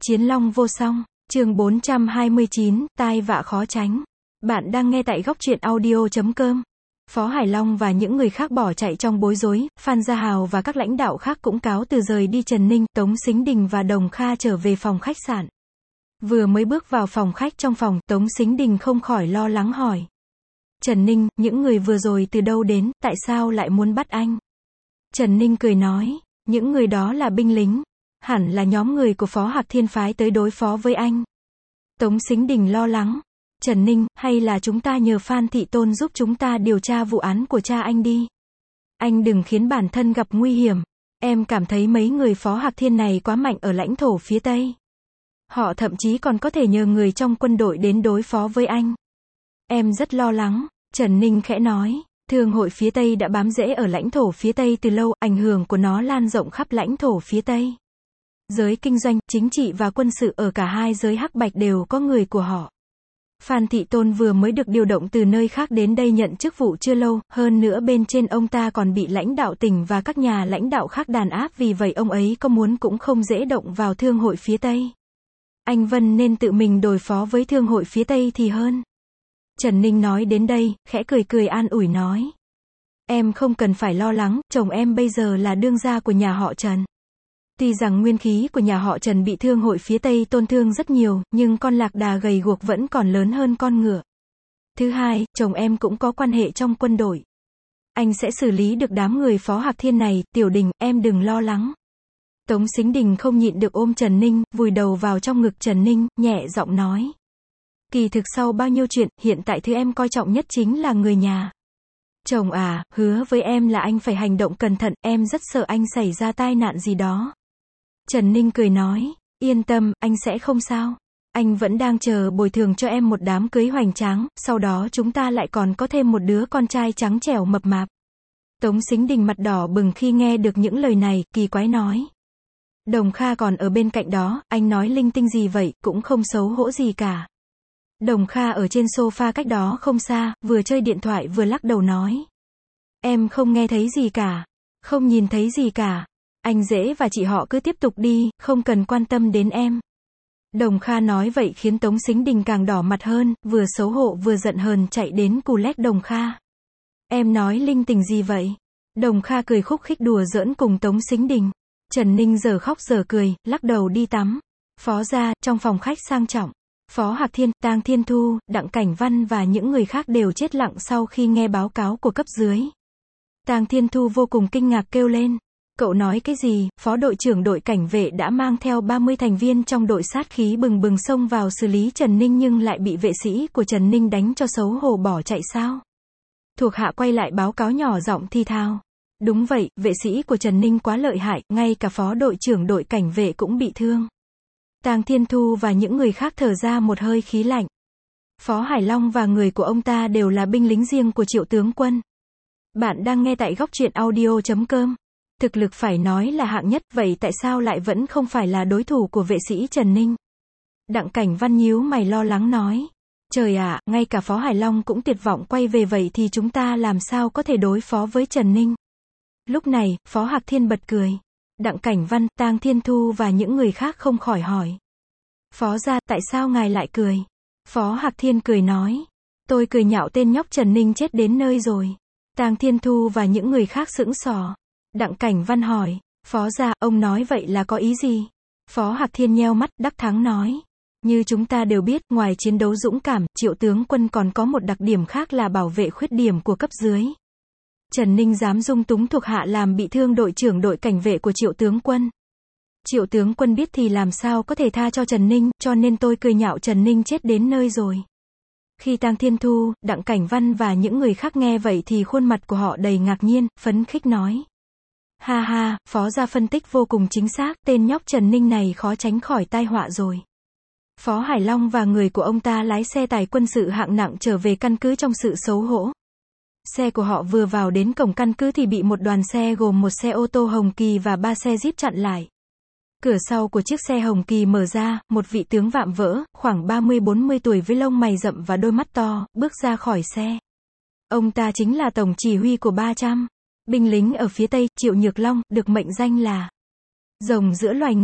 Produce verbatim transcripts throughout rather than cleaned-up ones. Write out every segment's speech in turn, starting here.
Chiến long vô song, chương bốn trăm hai mươi chín, tai vạ khó tránh. Bạn đang nghe tại góc truyện audio chấm com. Phó Hải Long và những người khác bỏ chạy trong bối rối, Phan Gia Hào và các lãnh đạo khác cũng cáo từ rời đi. Trần Ninh, Tống Sính Đình và Đồng Kha trở về phòng khách sạn. Vừa mới bước vào phòng khách, trong phòng, Tống Sính Đình không khỏi lo lắng hỏi. Trần Ninh, những người vừa rồi từ đâu đến, tại sao lại muốn bắt anh? Trần Ninh cười nói, những người đó là binh lính. Hẳn là nhóm người của Phó Hạc Thiên phái tới đối phó với anh. Tống Sính Đình lo lắng. Trần Ninh, hay là chúng ta nhờ Phan Thị Tôn giúp chúng ta điều tra vụ án của cha anh đi. Anh đừng khiến bản thân gặp nguy hiểm. Em cảm thấy mấy người Phó Hạc Thiên này quá mạnh ở lãnh thổ phía Tây. Họ thậm chí còn có thể nhờ người trong quân đội đến đối phó với anh. Em rất lo lắng. Trần Ninh khẽ nói. Thương hội phía Tây đã bám rễ ở lãnh thổ phía Tây từ lâu, ảnh hưởng của nó lan rộng khắp lãnh thổ phía Tây. Giới kinh doanh, chính trị và quân sự ở cả hai giới hắc bạch đều có người của họ. Phan Thị Tôn vừa mới được điều động từ nơi khác đến đây nhận chức vụ chưa lâu, hơn nữa bên trên ông ta còn bị lãnh đạo tỉnh và các nhà lãnh đạo khác đàn áp, vì vậy ông ấy có muốn cũng không dễ động vào thương hội phía Tây. Anh Vân nên tự mình đối phó với thương hội phía Tây thì hơn. Trần Ninh nói đến đây, khẽ cười cười an ủi nói. Em không cần phải lo lắng, chồng em bây giờ là đương gia của nhà họ Trần. Tuy rằng nguyên khí của nhà họ Trần bị thương hội phía Tây tổn thương rất nhiều, nhưng con lạc đà gầy guộc vẫn còn lớn hơn con ngựa. Thứ hai, chồng em cũng có quan hệ trong quân đội. Anh sẽ xử lý được đám người Phó Hạc Thiên này. Tiểu Đình, em đừng lo lắng. Tống Sính Đình không nhịn được ôm Trần Ninh, vùi đầu vào trong ngực Trần Ninh, nhẹ giọng nói. Kỳ thực sau bao nhiêu chuyện, hiện tại thứ em coi trọng nhất chính là người nhà. Chồng à, hứa với em là anh phải hành động cẩn thận, em rất sợ anh xảy ra tai nạn gì đó. Trần Ninh cười nói, yên tâm, anh sẽ không sao. Anh vẫn đang chờ bồi thường cho em một đám cưới hoành tráng, sau đó chúng ta lại còn có thêm một đứa con trai trắng trẻo mập mạp. Tống Sính Đình mặt đỏ bừng khi nghe được những lời này, kỳ quái nói. Đồng Kha còn ở bên cạnh đó, anh nói linh tinh gì vậy, cũng không xấu hổ gì cả. Đồng Kha ở trên sofa cách đó không xa, vừa chơi điện thoại vừa lắc đầu nói. Em không nghe thấy gì cả, không nhìn thấy gì cả. Anh Dễ và chị họ cứ tiếp tục đi, không cần quan tâm đến em. Đồng Kha nói vậy khiến Tống Sính Đình càng đỏ mặt hơn, vừa xấu hổ vừa giận hờn chạy đến cù lét Đồng Kha. Em nói linh tinh gì vậy? Đồng Kha cười khúc khích đùa giỡn cùng Tống Sính Đình. Trần Ninh giờ khóc giờ cười, lắc đầu đi tắm. Phó gia, trong phòng khách sang trọng. Phó Hạc Thiên, Tang Thiên Thu, Đặng Cảnh Văn và những người khác đều chết lặng sau khi nghe báo cáo của cấp dưới. Tang Thiên Thu vô cùng kinh ngạc kêu lên. Cậu nói cái gì? Phó đội trưởng đội cảnh vệ đã mang theo ba mươi thành viên trong đội sát khí bừng bừng xông vào xử lý Trần Ninh nhưng lại bị vệ sĩ của Trần Ninh đánh cho xấu hổ bỏ chạy sao? Thuộc hạ quay lại báo cáo nhỏ giọng thi thao. Đúng vậy, vệ sĩ của Trần Ninh quá lợi hại, ngay cả phó đội trưởng đội cảnh vệ cũng bị thương. Tang Thiên Thu và những người khác thở ra một hơi khí lạnh. Phó Hải Long và người của ông ta đều là binh lính riêng của Triệu tướng quân. Bạn đang nghe tại góc truyện audio chấm com. Thực lực phải nói là hạng nhất, vậy tại sao lại vẫn không phải là đối thủ của vệ sĩ Trần Ninh? Đặng Cảnh Văn nhíu mày lo lắng nói. Trời ạ, ngay cả Phó Hải Long cũng tuyệt vọng quay về, vậy thì chúng ta làm sao có thể đối phó với Trần Ninh? Lúc này, Phó Hạc Thiên bật cười. Đặng Cảnh Văn, Tang Thiên Thu và những người khác không khỏi hỏi. Phó gia, tại sao ngài lại cười? Phó Hạc Thiên cười nói. Tôi cười nhạo tên nhóc Trần Ninh chết đến nơi rồi. Tang Thiên Thu và những người khác sững sờ. Đặng Cảnh Văn hỏi. Phó gia, ông nói vậy là có ý gì? Phó Hạc Thiên nheo mắt, đắc thắng nói. Như chúng ta đều biết, ngoài chiến đấu dũng cảm, Triệu tướng quân còn có một đặc điểm khác là bảo vệ khuyết điểm của cấp dưới. Trần Ninh dám dung túng thuộc hạ làm bị thương đội trưởng đội cảnh vệ của Triệu tướng quân. Triệu tướng quân biết thì làm sao có thể tha cho Trần Ninh, cho nên tôi cười nhạo Trần Ninh chết đến nơi rồi. Khi Tang Thiên Thu, Đặng Cảnh Văn và những người khác nghe vậy thì khuôn mặt của họ đầy ngạc nhiên, phấn khích nói. Ha ha, phó gia phân tích vô cùng chính xác, tên nhóc Trần Ninh này khó tránh khỏi tai họa rồi. Phó Hải Long và người của ông ta lái xe tải quân sự hạng nặng trở về căn cứ trong sự xấu hổ. Xe của họ vừa vào đến cổng căn cứ thì bị một đoàn xe gồm một xe ô tô Hồng Kỳ và ba xe Jeep chặn lại. Cửa sau của chiếc xe Hồng Kỳ mở ra, một vị tướng vạm vỡ, khoảng ba mươi bốn mươi tuổi với lông mày rậm và đôi mắt to, bước ra khỏi xe. Ông ta chính là tổng chỉ huy của ba trăm binh lính ở phía Tây, Triệu Nhược Long, được mệnh danh là rồng giữa loài người.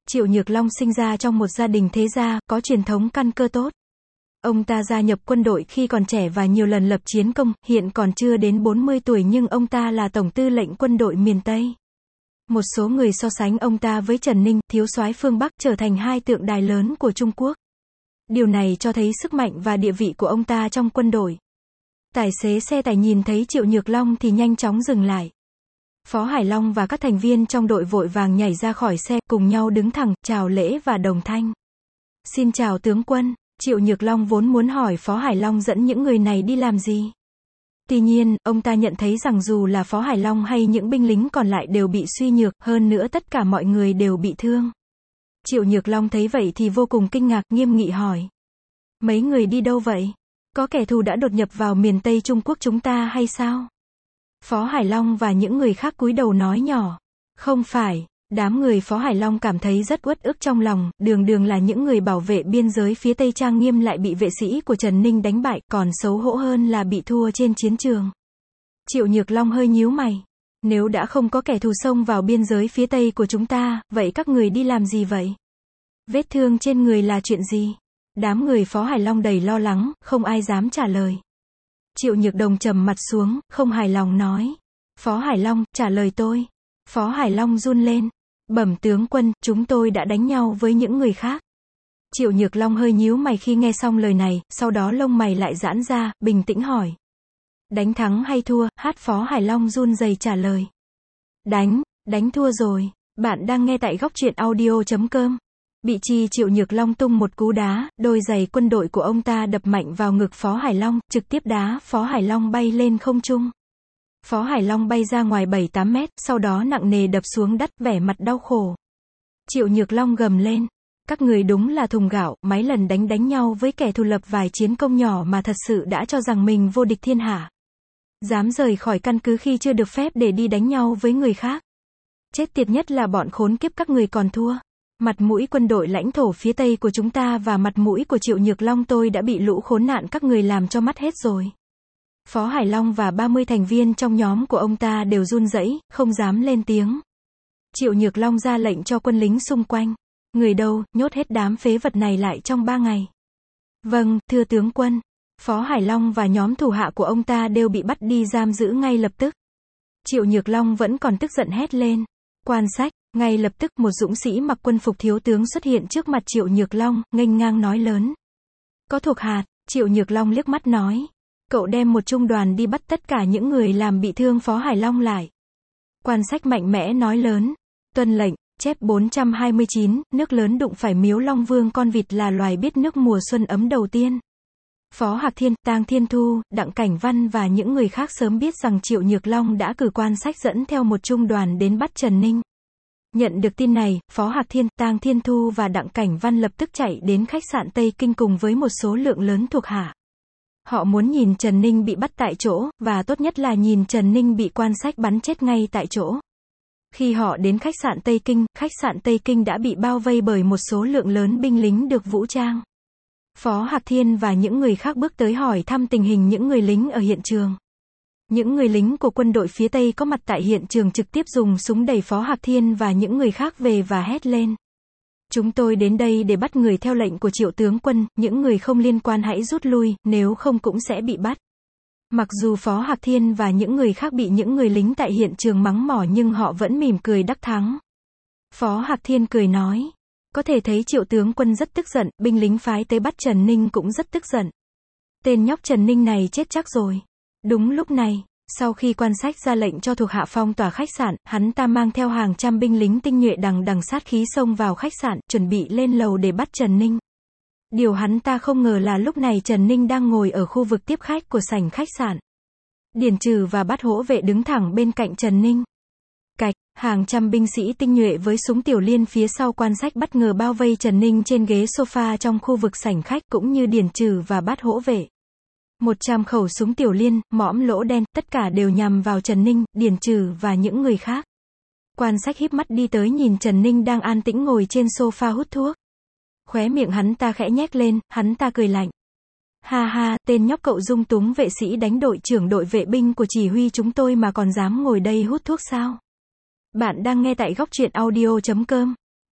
Triệu Nhược Long sinh ra trong một gia đình thế gia, có truyền thống căn cơ tốt. Ông ta gia nhập quân đội khi còn trẻ và nhiều lần lập chiến công, hiện còn chưa đến bốn mươi tuổi nhưng ông ta là tổng tư lệnh quân đội miền Tây. Một số người so sánh ông ta với Trần Ninh, thiếu soái phương Bắc, trở thành hai tượng đài lớn của Trung Quốc. Điều này cho thấy sức mạnh và địa vị của ông ta trong quân đội. Tài xế xe tải nhìn thấy Triệu Nhược Long thì nhanh chóng dừng lại. Phó Hải Long và các thành viên trong đội vội vàng nhảy ra khỏi xe, cùng nhau đứng thẳng, chào lễ và đồng thanh. Xin chào tướng quân. Triệu Nhược Long vốn muốn hỏi Phó Hải Long dẫn những người này đi làm gì. Tuy nhiên, ông ta nhận thấy rằng dù là Phó Hải Long hay những binh lính còn lại đều bị suy nhược, hơn nữa tất cả mọi người đều bị thương. Triệu Nhược Long thấy vậy thì vô cùng kinh ngạc, nghiêm nghị hỏi. Mấy người đi đâu vậy? Có kẻ thù đã đột nhập vào miền Tây Trung Quốc chúng ta hay sao? Phó Hải Long và những người khác cúi đầu nói nhỏ. Không phải. Đám người Phó Hải Long cảm thấy rất uất ức trong lòng, đường đường là những người bảo vệ biên giới phía Tây trang nghiêm lại bị vệ sĩ của Trần Ninh đánh bại, còn xấu hổ hơn là bị thua trên chiến trường. Triệu Nhược Long hơi nhíu mày. Nếu đã không có kẻ thù xông vào biên giới phía Tây của chúng ta, vậy các người đi làm gì vậy? Vết thương trên người là chuyện gì? Đám người Phó Hải Long đầy lo lắng, không ai dám trả lời. Triệu Nhược Đồng trầm mặt xuống, không hài lòng nói. Phó Hải Long, trả lời tôi. Phó Hải Long run lên. Bẩm tướng quân, chúng tôi đã đánh nhau với những người khác. Triệu Nhược Long hơi nhíu mày khi nghe xong lời này, sau đó lông mày lại giãn ra, bình tĩnh hỏi. Đánh thắng hay thua? Hát Phó Hải Long run rẩy trả lời. Đánh, đánh thua rồi. Bạn đang nghe tại góc truyện audio chấm com. Bị chi Triệu Nhược Long tung một cú đá, đôi giày quân đội của ông ta đập mạnh vào ngực Phó Hải Long, trực tiếp đá Phó Hải Long bay lên không trung. Phó Hải Long bay ra ngoài bảy tám mét, sau đó nặng nề đập xuống đất, vẻ mặt đau khổ. Triệu Nhược Long gầm lên. Các người đúng là thùng gạo, mấy lần đánh đánh nhau với kẻ thù lập vài chiến công nhỏ mà thật sự đã cho rằng mình vô địch thiên hạ. Dám rời khỏi căn cứ khi chưa được phép để đi đánh nhau với người khác. Chết tiệt nhất là bọn khốn kiếp các người còn thua. Mặt mũi quân đội lãnh thổ phía Tây của chúng ta và mặt mũi của Triệu Nhược Long tôi đã bị lũ khốn nạn các người làm cho mất hết rồi. Phó Hải Long và ba mươi thành viên trong nhóm của ông ta đều run rẩy, không dám lên tiếng. Triệu Nhược Long ra lệnh cho quân lính xung quanh. Người đâu, nhốt hết đám phế vật này lại trong ba ngày. Vâng, thưa tướng quân. Phó Hải Long và nhóm thủ hạ của ông ta đều bị bắt đi giam giữ ngay lập tức. Triệu Nhược Long vẫn còn tức giận hét lên. Quan sách, ngay lập tức một dũng sĩ mặc quân phục thiếu tướng xuất hiện trước mặt Triệu Nhược Long, nghênh ngang nói lớn. Có thuộc hạ. Triệu Nhược Long liếc mắt nói. Cậu đem một trung đoàn đi bắt tất cả những người làm bị thương Phó Hải Long lại. Quan sách mạnh mẽ nói lớn. Tuân lệnh. Chép bốn trăm hai mươi chín, nước lớn đụng phải miếu Long Vương con vịt là loài biết nước mùa xuân ấm đầu tiên. Phó Hạc Thiên, Tang Thiên Thu, Đặng Cảnh Văn và những người khác sớm biết rằng Triệu Nhược Long đã cử quan sách dẫn theo một trung đoàn đến bắt Trần Ninh. Nhận được tin này, Phó Hạc Thiên, Tang Thiên Thu và Đặng Cảnh Văn lập tức chạy đến khách sạn Tây Kinh cùng với một số lượng lớn thuộc hạ. Họ muốn nhìn Trần Ninh bị bắt tại chỗ, và tốt nhất là nhìn Trần Ninh bị quan sách bắn chết ngay tại chỗ. Khi họ đến khách sạn Tây Kinh, khách sạn Tây Kinh đã bị bao vây bởi một số lượng lớn binh lính được vũ trang. Phó Hạc Thiên và những người khác bước tới hỏi thăm tình hình những người lính ở hiện trường. Những người lính của quân đội phía Tây có mặt tại hiện trường trực tiếp dùng súng đẩy Phó Hạc Thiên và những người khác về và hét lên. Chúng tôi đến đây để bắt người theo lệnh của Triệu tướng quân, những người không liên quan hãy rút lui, nếu không cũng sẽ bị bắt. Mặc dù Phó Hạc Thiên và những người khác bị những người lính tại hiện trường mắng mỏ nhưng họ vẫn mỉm cười đắc thắng. Phó Hạc Thiên cười nói. Có thể thấy Triệu tướng quân rất tức giận, binh lính phái tới bắt Trần Ninh cũng rất tức giận. Tên nhóc Trần Ninh này chết chắc rồi. Đúng lúc này, sau khi quan sách ra lệnh cho thuộc hạ phong tỏa khách sạn, hắn ta mang theo hàng trăm binh lính tinh nhuệ đằng đằng sát khí xông vào khách sạn, chuẩn bị lên lầu để bắt Trần Ninh. Điều hắn ta không ngờ là lúc này Trần Ninh đang ngồi ở khu vực tiếp khách của sảnh khách sạn. Điền Trừ và Bát Hỗ Vệ đứng thẳng bên cạnh Trần Ninh. Cạch, hàng trăm binh sĩ tinh nhuệ với súng tiểu liên phía sau quan sách bất ngờ bao vây Trần Ninh trên ghế sofa trong khu vực sảnh khách cũng như Điền Trừ và Bát Hỗ Vệ. Một trăm khẩu súng tiểu liên, mõm lỗ đen, tất cả đều nhằm vào Trần Ninh, Điền Trừ và những người khác. Quan sách híp mắt đi tới nhìn Trần Ninh đang an tĩnh ngồi trên sofa hút thuốc. Khóe miệng hắn ta khẽ nhếch lên, hắn ta cười lạnh. Ha ha, tên nhóc cậu dung túng vệ sĩ đánh đội trưởng đội vệ binh của chỉ huy chúng tôi mà còn dám ngồi đây hút thuốc sao? Bạn đang nghe tại góc truyện audio chấm com.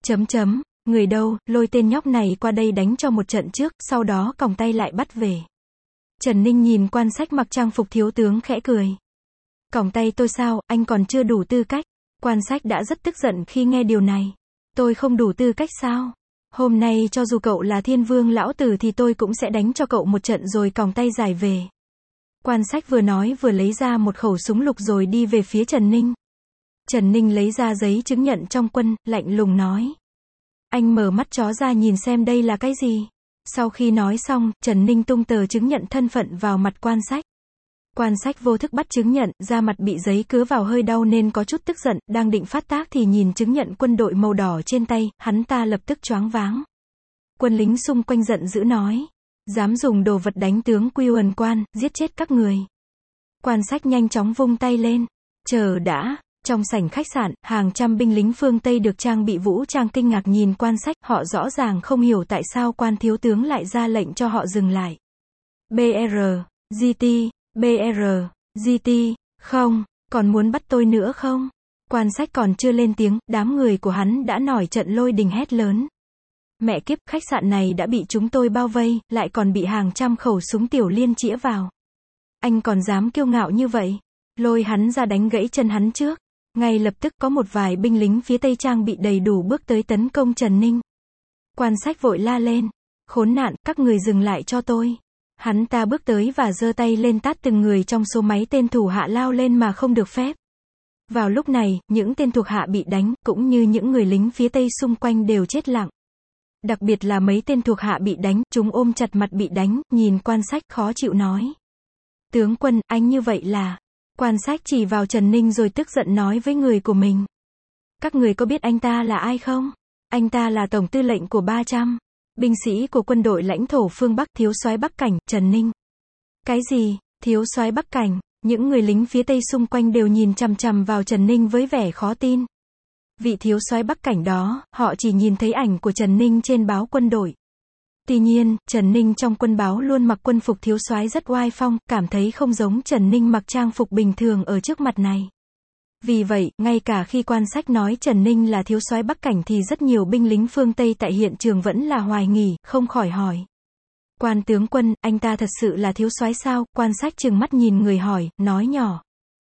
Chấm chấm, người đâu, lôi tên nhóc này qua đây đánh cho một trận trước, sau đó còng tay lại bắt về. Trần Ninh nhìn Quan Sách mặc trang phục thiếu tướng khẽ cười. Còng tay tôi sao, anh còn chưa đủ tư cách. Quan Sách đã rất tức giận khi nghe điều này. Tôi không đủ tư cách sao? Hôm nay cho dù cậu là thiên vương lão tử thì tôi cũng sẽ đánh cho cậu một trận rồi còng tay giải về. Quan Sách vừa nói vừa lấy ra một khẩu súng lục rồi đi về phía Trần Ninh. Trần Ninh lấy ra giấy chứng nhận trong quân, lạnh lùng nói. Anh mở mắt chó ra nhìn xem đây là cái gì. Sau khi nói xong, Trần Ninh tung tờ chứng nhận thân phận vào mặt Quan Sách. Quan Sách vô thức bắt chứng nhận, da mặt bị giấy cứa vào hơi đau nên có chút tức giận, đang định phát tác thì nhìn chứng nhận quân đội màu đỏ trên tay, hắn ta lập tức choáng váng. Quân lính xung quanh giận dữ nói. Dám dùng đồ vật đánh tướng Quy Uẩn Quan, giết chết các người. Quan Sách nhanh chóng vung tay lên. Chờ đã. Trong sảnh khách sạn, hàng trăm binh lính phương Tây được trang bị vũ trang kinh ngạc nhìn Quan Sách, họ rõ ràng không hiểu tại sao Quan thiếu tướng lại ra lệnh cho họ dừng lại. bê rờ, giê tê, bê rờ, giê tê, không, còn muốn bắt tôi nữa không? Quan Sách còn chưa lên tiếng, đám người của hắn đã nổi trận lôi đình hét lớn. Mẹ kiếp, khách sạn này đã bị chúng tôi bao vây, lại còn bị hàng trăm khẩu súng tiểu liên chĩa vào. Anh còn dám kiêu ngạo như vậy? Lôi hắn ra đánh gãy chân hắn trước. Ngay lập tức có một vài binh lính phía Tây trang bị đầy đủ bước tới tấn công Trần Ninh. Quan Sách vội la lên. Khốn nạn, các người dừng lại cho tôi. Hắn ta bước tới và giơ tay lên tát từng người trong số mấy tên thủ hạ lao lên mà không được phép. Vào lúc này, những tên thuộc hạ bị đánh, cũng như những người lính phía Tây xung quanh đều chết lặng. Đặc biệt là mấy tên thuộc hạ bị đánh, chúng ôm chặt mặt bị đánh, nhìn Quan Sách khó chịu nói. Tướng quân, anh như vậy là... Quan Sách chỉ vào Trần Ninh rồi tức giận nói với người của mình. Các người có biết anh ta là ai không? Anh ta là tổng tư lệnh của ba trăm binh sĩ của quân đội lãnh thổ phương Bắc, thiếu soái Bắc Cảnh, Trần Ninh. Cái gì? Thiếu soái Bắc Cảnh? Những người lính phía Tây xung quanh đều nhìn chằm chằm vào Trần Ninh với vẻ khó tin. Vị thiếu soái Bắc Cảnh đó, họ chỉ nhìn thấy ảnh của Trần Ninh trên báo quân đội. Tuy nhiên, Trần Ninh trong quân báo luôn mặc quân phục thiếu soái rất oai phong, cảm thấy không giống Trần Ninh mặc trang phục bình thường ở trước mặt này. Vì vậy, ngay cả khi Quan Sách nói Trần Ninh là thiếu soái Bắc Cảnh thì rất nhiều binh lính phương Tây tại hiện trường vẫn là hoài nghi, không khỏi hỏi. Quan tướng quân, anh ta thật sự là thiếu soái sao? Quan Sách trừng mắt nhìn người hỏi, nói nhỏ.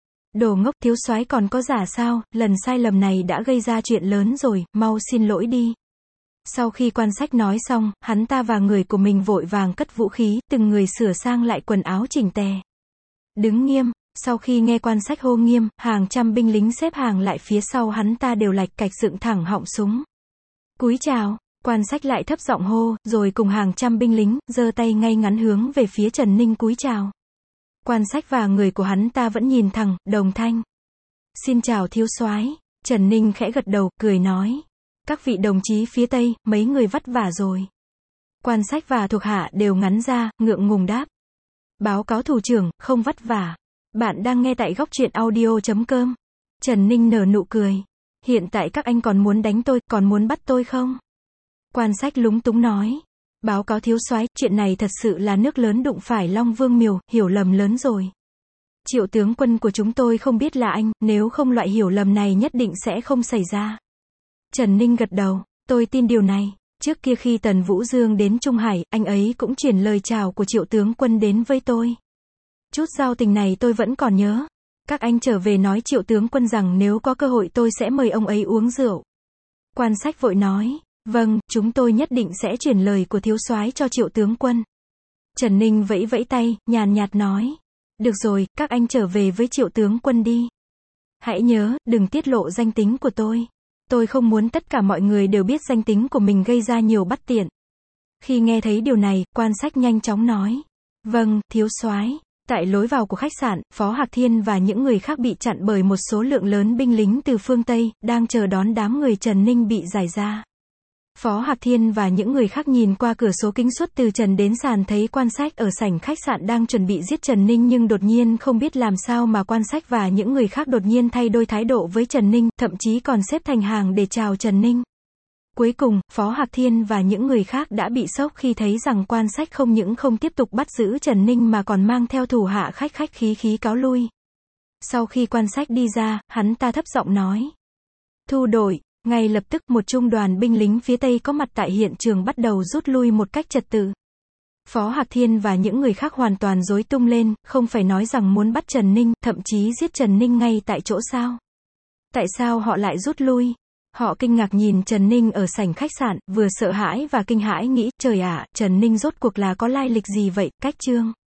Đồ ngốc, thiếu soái còn có giả sao? Lần sai lầm này đã gây ra chuyện lớn rồi, mau xin lỗi đi. Sau khi Quan Sách nói xong, hắn ta và người của mình vội vàng cất vũ khí, từng người sửa sang lại quần áo chỉnh tề. Đứng nghiêm, sau khi nghe Quan Sách hô nghiêm, hàng trăm binh lính xếp hàng lại phía sau hắn ta đều lạch cạch dựng thẳng họng súng. Cúi chào, Quan Sách lại thấp giọng hô, rồi cùng hàng trăm binh lính, giơ tay ngay ngắn hướng về phía Trần Ninh cúi chào. Quan Sách và người của hắn ta vẫn nhìn thẳng, đồng thanh. Xin chào thiếu soái. Trần Ninh khẽ gật đầu, cười nói. Các vị đồng chí phía Tây, mấy người vất vả rồi. Quan Sách và thuộc hạ đều ngắn ra, ngượng ngùng đáp. Báo cáo thủ trưởng, không vất vả. Bạn đang nghe tại góc truyện audio chấm com. Trần Ninh nở nụ cười. Hiện tại các anh còn muốn đánh tôi, còn muốn bắt tôi không? Quan Sách lúng túng nói. Báo cáo thiếu soái, chuyện này thật sự là nước lớn đụng phải Long Vương Miều, hiểu lầm lớn rồi. Triệu tướng quân của chúng tôi không biết là anh, nếu không loại hiểu lầm này nhất định sẽ không xảy ra. Trần Ninh gật đầu, tôi tin điều này. Trước kia khi Tần Vũ Dương đến Trung Hải, anh ấy cũng truyền lời chào của Triệu tướng quân đến với tôi. Chút giao tình này tôi vẫn còn nhớ. Các anh trở về nói Triệu tướng quân rằng nếu có cơ hội tôi sẽ mời ông ấy uống rượu. Quan Sách vội nói, vâng, chúng tôi nhất định sẽ truyền lời của thiếu soái cho Triệu tướng quân. Trần Ninh vẫy vẫy tay, nhàn nhạt nói, được rồi, các anh trở về với Triệu tướng quân đi. Hãy nhớ, đừng tiết lộ danh tính của tôi. Tôi không muốn tất cả mọi người đều biết danh tính của mình gây ra nhiều bất tiện. Khi nghe thấy điều này, Quan Sách nhanh chóng nói, vâng, thiếu soái. Tại lối vào của khách sạn, Phó Hạc Thiên và những người khác bị chặn bởi một số lượng lớn binh lính từ phương Tây, đang chờ đón đám người Trần Ninh bị giải ra. Phó Hạc Thiên và những người khác nhìn qua cửa sổ kính suốt từ trần đến sàn thấy Quan Sách ở sảnh khách sạn đang chuẩn bị giết Trần Ninh nhưng đột nhiên không biết làm sao mà Quan Sách và những người khác đột nhiên thay đổi thái độ với Trần Ninh, thậm chí còn xếp thành hàng để chào Trần Ninh. Cuối cùng, Phó Hạc Thiên và những người khác đã bị sốc khi thấy rằng Quan Sách không những không tiếp tục bắt giữ Trần Ninh mà còn mang theo thủ hạ khách khách khí khí cáo lui. Sau khi Quan Sách đi ra, hắn ta thấp giọng nói. Thu đội, Ngay lập tức, một trung đoàn binh lính phía Tây có mặt tại hiện trường bắt đầu rút lui một cách trật tự. Phó Hạc Thiên và những người khác hoàn toàn rối tung lên, không phải nói rằng muốn bắt Trần Ninh, thậm chí giết Trần Ninh ngay tại chỗ sao? Tại sao họ lại rút lui? Họ kinh ngạc nhìn Trần Ninh ở sảnh khách sạn, vừa sợ hãi và kinh hãi nghĩ, trời ạ, Trần Ninh rốt cuộc là có lai lịch gì vậy? Cách chương